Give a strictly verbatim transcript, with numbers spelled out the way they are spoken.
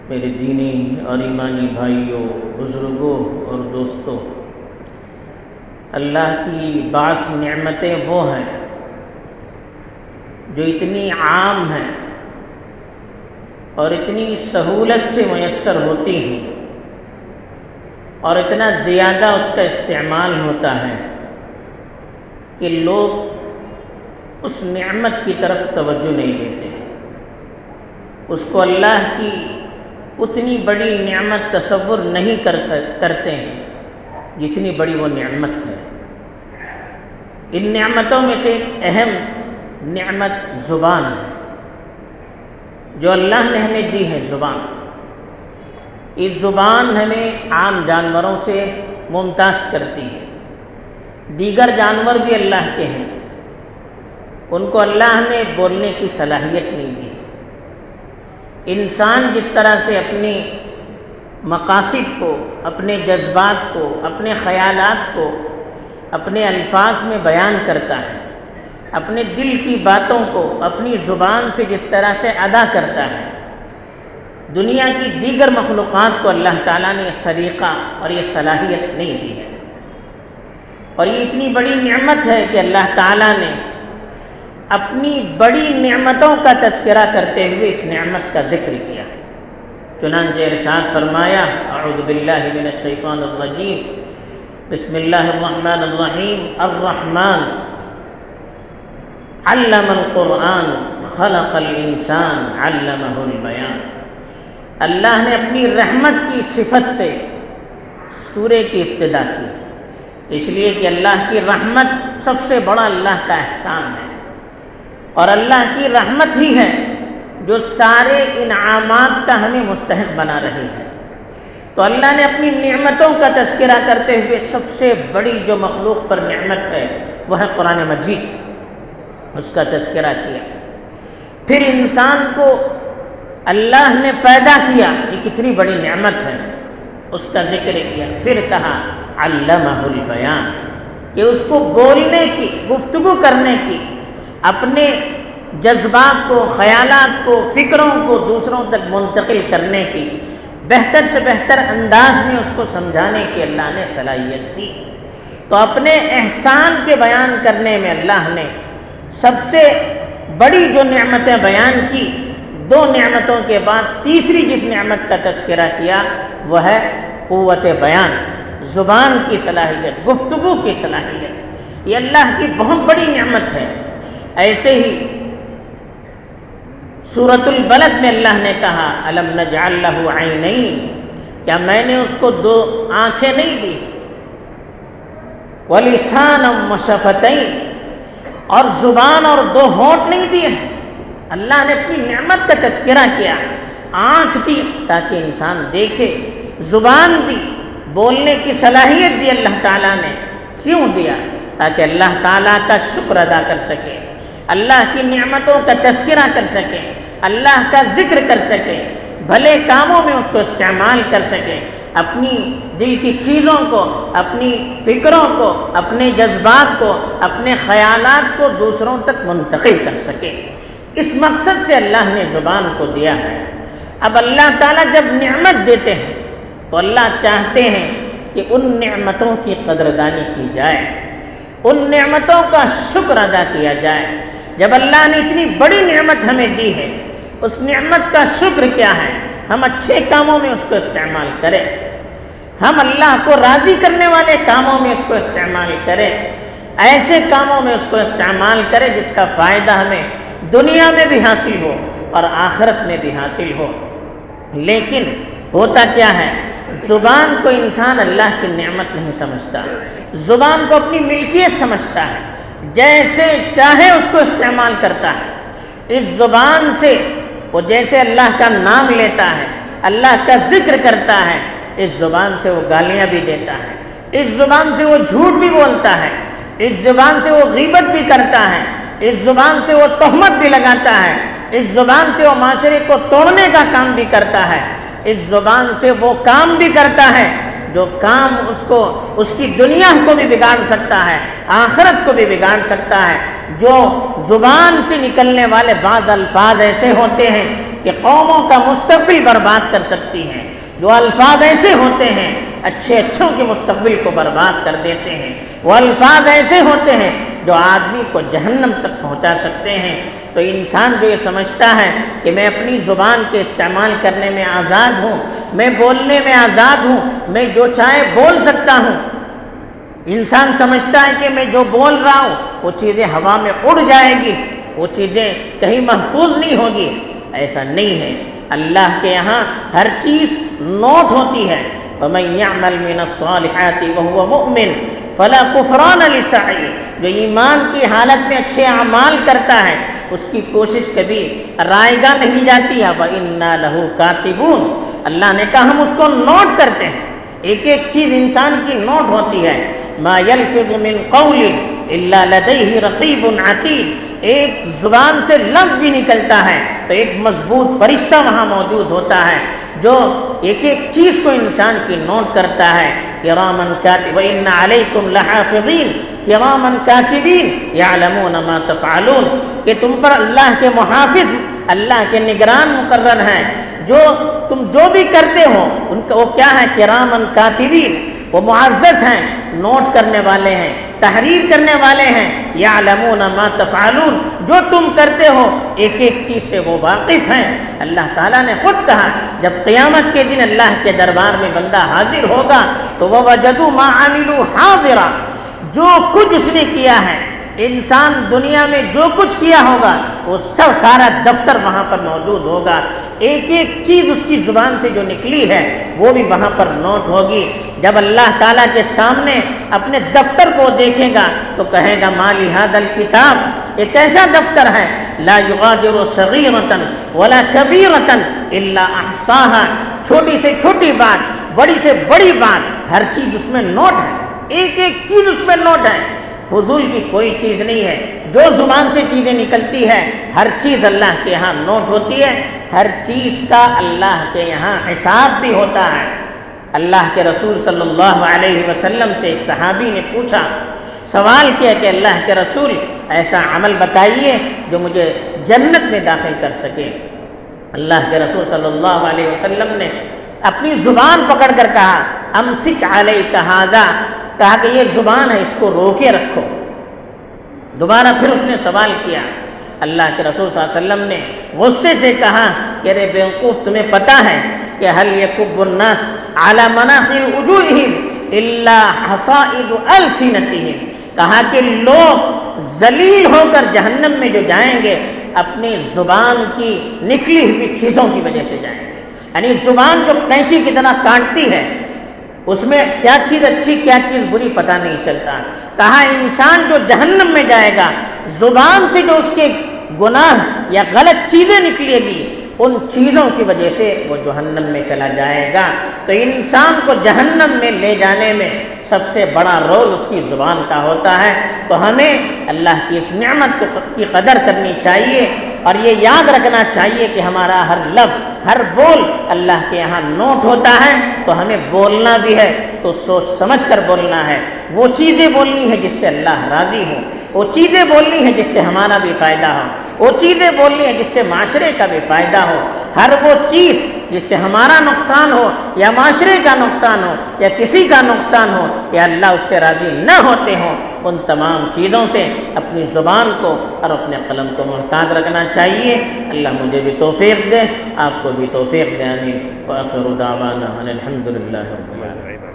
میرے دینی اور ایمانی بھائیوں، بزرگوں اور دوستوں، اللہ کی بعض نعمتیں وہ ہیں جو اتنی عام ہیں اور اتنی سہولت سے میسر ہوتی ہیں اور اتنا زیادہ اس کا استعمال ہوتا ہے کہ لوگ اس نعمت کی طرف توجہ نہیں دیتے، اس کو اللہ کی اتنی بڑی نعمت تصور نہیں کر کرتے ہیں جتنی بڑی وہ نعمت ہے۔ ان نعمتوں میں سے ایک اہم نعمت زبان ہے جو اللہ نے ہمیں دی ہے۔ زبان اس زبان ہمیں عام جانوروں سے ممتاز کرتی ہے۔ دیگر جانور بھی اللہ کے ہیں، ان کو اللہ نے بولنے کی صلاحیت نہیں دی۔ انسان جس طرح سے اپنی مقاصد کو، اپنے جذبات کو، اپنے خیالات کو اپنے الفاظ میں بیان کرتا ہے، اپنے دل کی باتوں کو اپنی زبان سے جس طرح سے ادا کرتا ہے، دنیا کی دیگر مخلوقات کو اللہ تعالیٰ نے یہ سلیقہ اور یہ صلاحیت نہیں دی ہے۔ اور یہ اتنی بڑی نعمت ہے کہ اللہ تعالیٰ نے اپنی بڑی نعمتوں کا تذکرہ کرتے ہوئے اس نعمت کا ذکر کیا۔ چنانچہ ارشاد فرمایا، اعوذ باللہ من الشیطان الرجیم، بسم اللہ الرحمن الرحیم، الرحمن علم القرآن خلق الانسان علمہ البیان۔ اللہ نے اپنی رحمت کی صفت سے سورے کی ابتدا کی، اس لیے کہ اللہ کی رحمت سب سے بڑا اللہ کا احسان ہے، اور اللہ کی رحمت ہی ہے جو سارے انعامات کا ہمیں مستحق بنا رہی ہے۔ تو اللہ نے اپنی نعمتوں کا تذکرہ کرتے ہوئے سب سے بڑی جو مخلوق پر نعمت ہے وہ ہے قرآن مجید، اس کا تذکرہ کیا۔ پھر انسان کو اللہ نے پیدا کیا، یہ کتنی بڑی نعمت ہے، اس کا ذکر کیا۔ پھر کہا علمہ البیان، کہ اس کو بولنے کی، گفتگو کرنے کی، اپنے جذبات کو، خیالات کو، فکروں کو دوسروں تک منتقل کرنے کی بہتر سے بہتر انداز میں اس کو سمجھانے کی اللہ نے صلاحیت دی۔ تو اپنے احسان کے بیان کرنے میں اللہ نے سب سے بڑی جو نعمتیں بیان کی، دو نعمتوں کے بعد تیسری جس نعمت کا تذکرہ کیا وہ ہے قوت بیان، زبان کی صلاحیت، گفتگو کی صلاحیت۔ یہ اللہ کی بہت بڑی نعمت ہے۔ ایسے ہی سورۃ البلد میں اللہ نے کہا الم نجعل لہ عینین، کیا میں نے اس کو دو آنکھیں نہیں دی، ولسانا وشفتین، اور زبان اور دو ہونٹ نہیں دیے۔ اللہ نے اپنی نعمت کا تذکرہ کیا، آنکھ دی تاکہ انسان دیکھے، زبان دی، بولنے کی صلاحیت دی اللہ تعالیٰ نے۔ کیوں دیا؟ تاکہ اللہ تعالیٰ کا شکر ادا کر سکے، اللہ کی نعمتوں کا تذکرہ کر سکے، اللہ کا ذکر کر سکے، بھلے کاموں میں اس کو استعمال کر سکے، اپنی دل کی چیزوں کو، اپنی فکروں کو، اپنے جذبات کو، اپنے خیالات کو دوسروں تک منتقل کر سکے۔ اس مقصد سے اللہ نے زبان کو دیا ہے۔ اب اللہ تعالیٰ جب نعمت دیتے ہیں تو اللہ چاہتے ہیں کہ ان نعمتوں کی قدردانی کی جائے، ان نعمتوں کا شکر ادا کیا جائے۔ جب اللہ نے اتنی بڑی نعمت ہمیں دی ہے، اس نعمت کا شکر کیا ہے؟ ہم اچھے کاموں میں اس کو استعمال کریں، ہم اللہ کو راضی کرنے والے کاموں میں اس کو استعمال کریں، ایسے کاموں میں اس کو استعمال کریں جس کا فائدہ ہمیں دنیا میں بھی حاصل ہو اور آخرت میں بھی حاصل ہو۔ لیکن ہوتا کیا ہے، زبان کو انسان اللہ کی نعمت نہیں سمجھتا، زبان کو اپنی ملکیت سمجھتا ہے، جیسے چاہے اس کو استعمال کرتا ہے۔ اس زبان سے وہ جیسے اللہ کا نام لیتا ہے، اللہ کا ذکر کرتا ہے، اس زبان سے وہ گالیاں بھی دیتا ہے، اس زبان سے وہ جھوٹ بھی بولتا ہے، اس زبان سے وہ غیبت بھی کرتا ہے، اس زبان سے وہ تہمت بھی لگاتا ہے، اس زبان سے وہ معاشرے کو توڑنے کا کام بھی کرتا ہے، اس زبان سے وہ کام بھی کرتا ہے جو کام اس کو اس کی دنیا کو بھی بگاڑ سکتا ہے، آخرت کو بھی بگاڑ سکتا ہے۔ جو زبان سے نکلنے والے بعض الفاظ ایسے ہوتے ہیں کہ کہ قوموں کا مستقبل برباد کر سکتی ہیں، جو الفاظ ایسے ہوتے ہیں اچھے اچھوں کے مستقبل کو برباد کر دیتے ہیں، وہ الفاظ ایسے ہوتے ہیں جو آدمی کو جہنم تک پہنچا سکتے ہیں۔ تو انسان جو یہ سمجھتا ہے کہ میں اپنی زبان کے استعمال کرنے میں آزاد ہوں، میں بولنے میں آزاد ہوں، میں جو چاہے بول سکتا ہوں، انسان سمجھتا ہے کہ میں جو بول رہا ہوں وہ چیزیں ہوا میں اڑ جائے گی، وہ چیزیں کہیں محفوظ نہیں ہوگی، ایسا نہیں ہے۔ اللہ کے یہاں ہر چیز نوٹ ہوتی ہے۔ وَمَن يَعْمَلْ مِنَ الصَّالِحَاتِ وَهُوَ مُؤْمِنٌ فَلَا كُفْرَانَ لِسَعْيِهِ، جو ایمان کی حالت میں اچھے اعمال کرتا ہے اس کی کوشش کبھی رائیگاں نہیں جاتی ہے۔ وَإِنَّا لَهُ كَاتِبُونَ، اللہ نے کہا ہم اس کو نوٹ کرتے ہیں، ایک ایک چیز انسان کی نوٹ ہوتی ہے۔ مَا يَلْفِظُ مِنْ قَوْلٍ إِلَّا لَدَيْهِ رَقِيبٌ عَتِيدٌ، ایک زبان سے لفظ بھی نکلتا ہے تو ایک مضبوط فرشتہ وہاں موجود ہوتا ہے جو ایک ایک چیز کو انسان کی نوٹ کرتا ہے۔ کراما کاتبین وَإِنَّ عَلَيْكُمْ لَحَافِظِينَ کراما کاتبین یعلمون ما تفعلون، کہ تم پر اللہ کے محافظ، اللہ کے نگران مقرر ہیں، جو تم جو بھی کرتے ہو ان کا وہ کیا ہے؟ کراما کاتبین، وہ معزز ہیں، نوٹ کرنے والے ہیں، تحریر کرنے والے ہیں۔ یعلمون ما تفعلون، جو تم کرتے ہو ایک ایک چیز سے وہ واقف ہیں۔ اللہ تعالیٰ نے خود کہا جب قیامت کے دن اللہ کے دربار میں بندہ حاضر ہوگا تو وہ وجدوا ما عملوا حاضرا، جو کچھ اس نے کیا ہے، انسان دنیا میں جو کچھ کیا ہوگا وہ سب سارا دفتر وہاں پر موجود ہوگا، ایک ایک چیز اس کی زبان سے جو نکلی ہے وہ بھی وہاں پر نوٹ ہوگی۔ جب اللہ تعالیٰ کے سامنے اپنے دفتر کو دیکھے گا تو کہے گا ما لہذا الکتاب، یہ کیسا دفتر ہے؟ لا یغادر صغیرۃ ولا کبیرۃ الا احصاها، چھوٹی سے چھوٹی بات، بڑی سے بڑی بات، ہر چیز اس میں نوٹ ہے، ایک ایک چیز اس میں نوٹ ہے۔ فضول کی کوئی چیز نہیں ہے، جو زبان سے چیزیں نکلتی ہے ہر چیز اللہ کے یہاں نوٹ ہوتی ہے، ہر چیز کا اللہ کے یہاں حساب بھی ہوتا ہے۔ اللہ کے رسول صلی اللہ علیہ وسلم سے ایک صحابی نے پوچھا، سوال کیا کہ اللہ کے رسول ایسا عمل بتائیے جو مجھے جنت میں داخل کر سکے۔ اللہ کے رسول صلی اللہ علیہ وسلم نے اپنی زبان پکڑ کر کہا امسک علیک ھذا، کہا کہ یہ زبان ہے اس کو روکے رکھو۔ دوبارہ پھر اس نے سوال کیا، اللہ کے رسول صلی اللہ علیہ وسلم نے غصے سے کہا کہ رے بیوقوف، تمہیں پتہ ہے کہ هل يكب الناس على مناخر وجوههم الا حصائد السنتهم، کہا کہ لوگ ذلیل ہو کر جہنم میں جو جائیں گے اپنی زبان کی نکلی ہوئی چیزوں کی وجہ سے جائیں گے، یعنی زبان جو کینچی کی طرح کاٹتی ہے اس میں کیا چیز اچھی کیا چیز بری پتہ نہیں چلتا۔ کہا انسان جو جہنم میں جائے گا زبان سے جو اس کے گناہ یا غلط چیزیں نکلے گی ان چیزوں کی وجہ سے وہ جہنم میں چلا جائے گا۔ تو انسان کو جہنم میں لے جانے میں سب سے بڑا رول اس کی زبان کا ہوتا ہے۔ تو ہمیں اللہ کی اس نعمت کی قدر کرنی چاہیے اور یہ یاد رکھنا چاہیے کہ ہمارا ہر لفظ ہر بول اللہ کے یہاں نوٹ ہوتا ہے۔ تو ہمیں بولنا بھی ہے تو سوچ سمجھ کر بولنا ہے، وہ چیزیں بولنی ہے جس سے اللہ راضی ہو، وہ چیزیں بولنی ہے جس سے ہمارا بھی فائدہ ہو، وہ چیزیں بولنی ہے جس سے معاشرے کا بھی فائدہ ہو۔ ہر وہ چیز جس سے ہمارا نقصان ہو یا معاشرے کا نقصان ہو یا کسی کا نقصان ہو یا اللہ اس سے راضی نہ ہوتے ہوں، ان تمام چیزوں سے اپنی زبان کو اور اپنے قلم کو محتاط رکھنا چاہیے۔ اللہ مجھے بھی توفیق دے، آپ کو بھی توفیق دے، آمین۔ وآخر دعوانا ان الحمد للہ رب العالمین۔